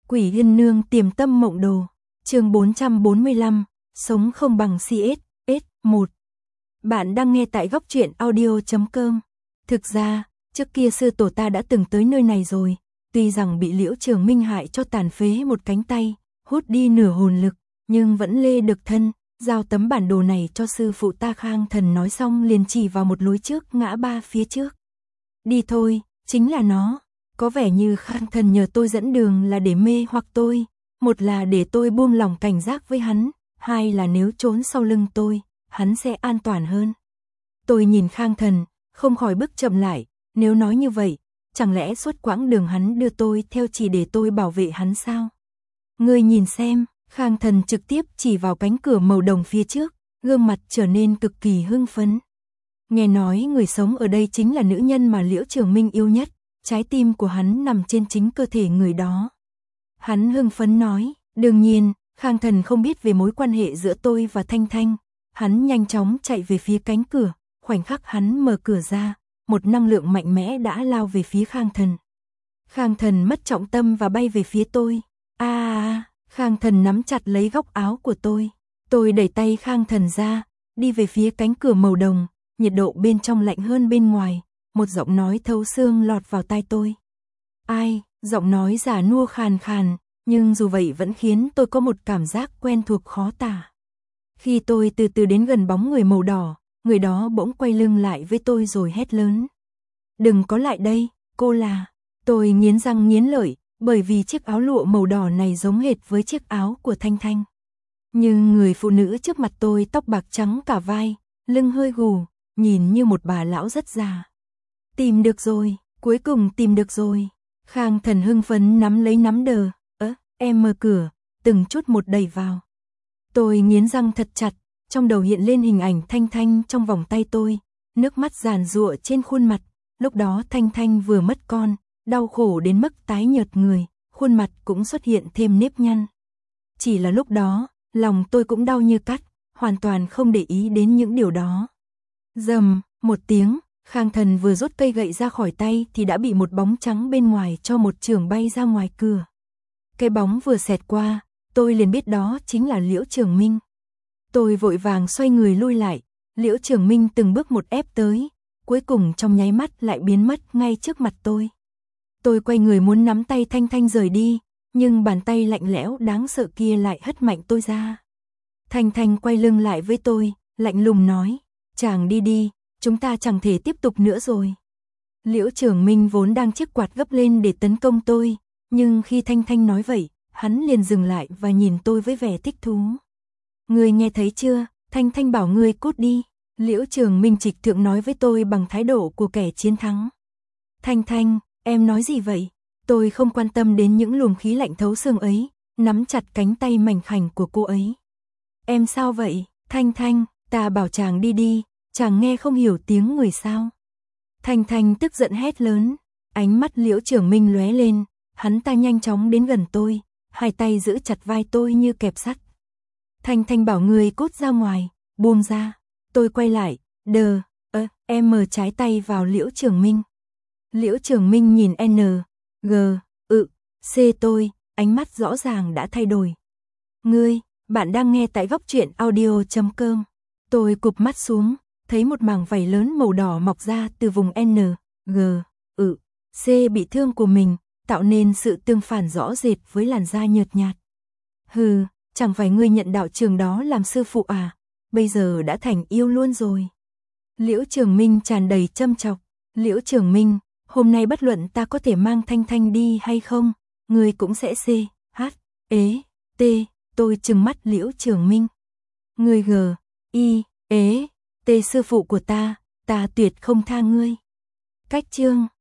Quỷ Yên Nương Tiềm Tâm Mộng Đồ, chương 445, Sống không bằng CS, 1. Bạn đang nghe tại góc truyện audio.com. Thực ra, trước kia sư tổ ta đã từng tới nơi này rồi, tuy rằng bị Liễu Trường Minh hại cho tàn phế một cánh tay, hút đi nửa hồn lực, nhưng vẫn lê được thân, giao tấm bản đồ này cho sư phụ ta. Khang Thần nói xong liền chỉ vào một lối trước ngã ba phía trước. Đi thôi, chính là nó. Có vẻ như Khang Thần nhờ tôi dẫn đường là để mê hoặc tôi, một là để tôi buông lòng cảnh giác với hắn, hai là nếu trốn sau lưng tôi, hắn sẽ an toàn hơn. Tôi nhìn Khang Thần, không khỏi bước chậm lại, nếu nói như vậy, chẳng lẽ suốt quãng đường hắn đưa tôi theo chỉ để tôi bảo vệ hắn sao? Ngươi nhìn xem, Khang Thần trực tiếp chỉ vào cánh cửa màu đồng phía trước, gương mặt trở nên cực kỳ hưng phấn. Nghe nói người sống ở đây chính là nữ nhân mà Liễu Trường Minh yêu nhất, trái tim của hắn nằm trên chính cơ thể người đó. Hắn hưng phấn nói, đương nhiên, Khang Thần không biết về mối quan hệ giữa tôi và Thanh Thanh. Hắn nhanh chóng chạy về phía cánh cửa, khoảnh khắc hắn mở cửa ra, một năng lượng mạnh mẽ đã lao về phía Khang Thần. Khang Thần mất trọng tâm và bay về phía tôi. Khang Thần nắm chặt lấy góc áo của tôi. Tôi đẩy tay Khang Thần ra, đi về phía cánh cửa màu đồng, nhiệt độ bên trong lạnh hơn bên ngoài. Một giọng nói thấu xương lọt vào tai tôi. Ai? Giọng nói già nua khàn khàn, nhưng dù vậy vẫn khiến tôi có một cảm giác quen thuộc khó tả. Khi tôi từ từ đến gần bóng người màu đỏ, người đó bỗng quay lưng lại với tôi rồi hét lớn. Đừng có lại đây, cô là... Tôi nghiến răng nghiến lợi, bởi vì chiếc áo lụa màu đỏ này giống hệt với chiếc áo của Thanh Thanh. Nhưng người phụ nữ trước mặt tôi tóc bạc trắng cả vai, lưng hơi gù, nhìn như một bà lão rất già. Tìm được rồi, cuối cùng tìm được rồi. Khang Thần hưng phấn nắm lấy nắm đờ. Em mở cửa, từng chút một đẩy vào. Tôi nghiến răng thật chặt, trong đầu hiện lên hình ảnh Thanh Thanh trong vòng tay tôi, nước mắt giàn giụa trên khuôn mặt. Lúc đó Thanh Thanh vừa mất con, đau khổ đến mức tái nhợt người, khuôn mặt cũng xuất hiện thêm nếp nhăn. Chỉ là lúc đó, lòng tôi cũng đau như cắt, hoàn toàn không để ý đến những điều đó. Rầm, một tiếng. Khang Thần vừa rút cây gậy ra khỏi tay thì đã bị một bóng trắng bên ngoài cho một chưởng bay ra ngoài cửa. Cái bóng vừa xẹt qua, tôi liền biết đó chính là Liễu Trường Minh. Tôi vội vàng xoay người lui lại, Liễu Trường Minh từng bước một ép tới, cuối cùng trong nháy mắt lại biến mất ngay trước mặt tôi. Tôi quay người muốn nắm tay Thanh Thanh rời đi, nhưng bàn tay lạnh lẽo đáng sợ kia lại hất mạnh tôi ra. Thanh Thanh quay lưng lại với tôi, lạnh lùng nói, chàng đi đi. Chúng ta chẳng thể tiếp tục nữa rồi. Liễu Trường Minh vốn đang chiếc quạt gấp lên để tấn công tôi, nhưng khi Thanh Thanh nói vậy, hắn liền dừng lại và nhìn tôi với vẻ thích thú. Ngươi nghe thấy chưa, Thanh Thanh bảo ngươi cút đi. Liễu Trường Minh trịch thượng nói với tôi bằng thái độ của kẻ chiến thắng. Thanh Thanh, em nói gì vậy? Tôi không quan tâm đến những luồng khí lạnh thấu xương ấy, nắm chặt cánh tay mảnh khảnh của cô ấy. Em sao vậy, Thanh Thanh, ta bảo chàng đi đi. Chàng nghe không hiểu tiếng người sao? Thanh Thanh tức giận hét lớn, ánh mắt Liễu Trường Minh lóe lên, hắn ta nhanh chóng đến gần tôi, hai tay giữ chặt vai tôi như kẹp sắt. Thanh Thanh bảo người cút ra ngoài, buông ra. Tôi quay lại, em mở trái tay vào Liễu Trường Minh. Liễu Trường Minh nhìn C tôi, ánh mắt rõ ràng đã thay đổi. Bạn đang nghe tại góc truyện audio.com. Tôi cụp mắt xuống. Thấy một mảng vảy lớn màu đỏ mọc ra từ vùng C bị thương của mình, tạo nên sự tương phản rõ rệt với làn da nhợt nhạt. Hừ, chẳng phải ngươi nhận đạo trường đó làm sư phụ à, bây giờ đã thành yêu luôn rồi. Liễu Trường Minh tràn đầy châm chọc. Liễu Trường Minh, hôm nay bất luận ta có thể mang Thanh Thanh đi hay không, ngươi cũng sẽ tôi trừng mắt Liễu Trường Minh. Ngươi sư phụ của ta tuyệt không tha ngươi. Cách chương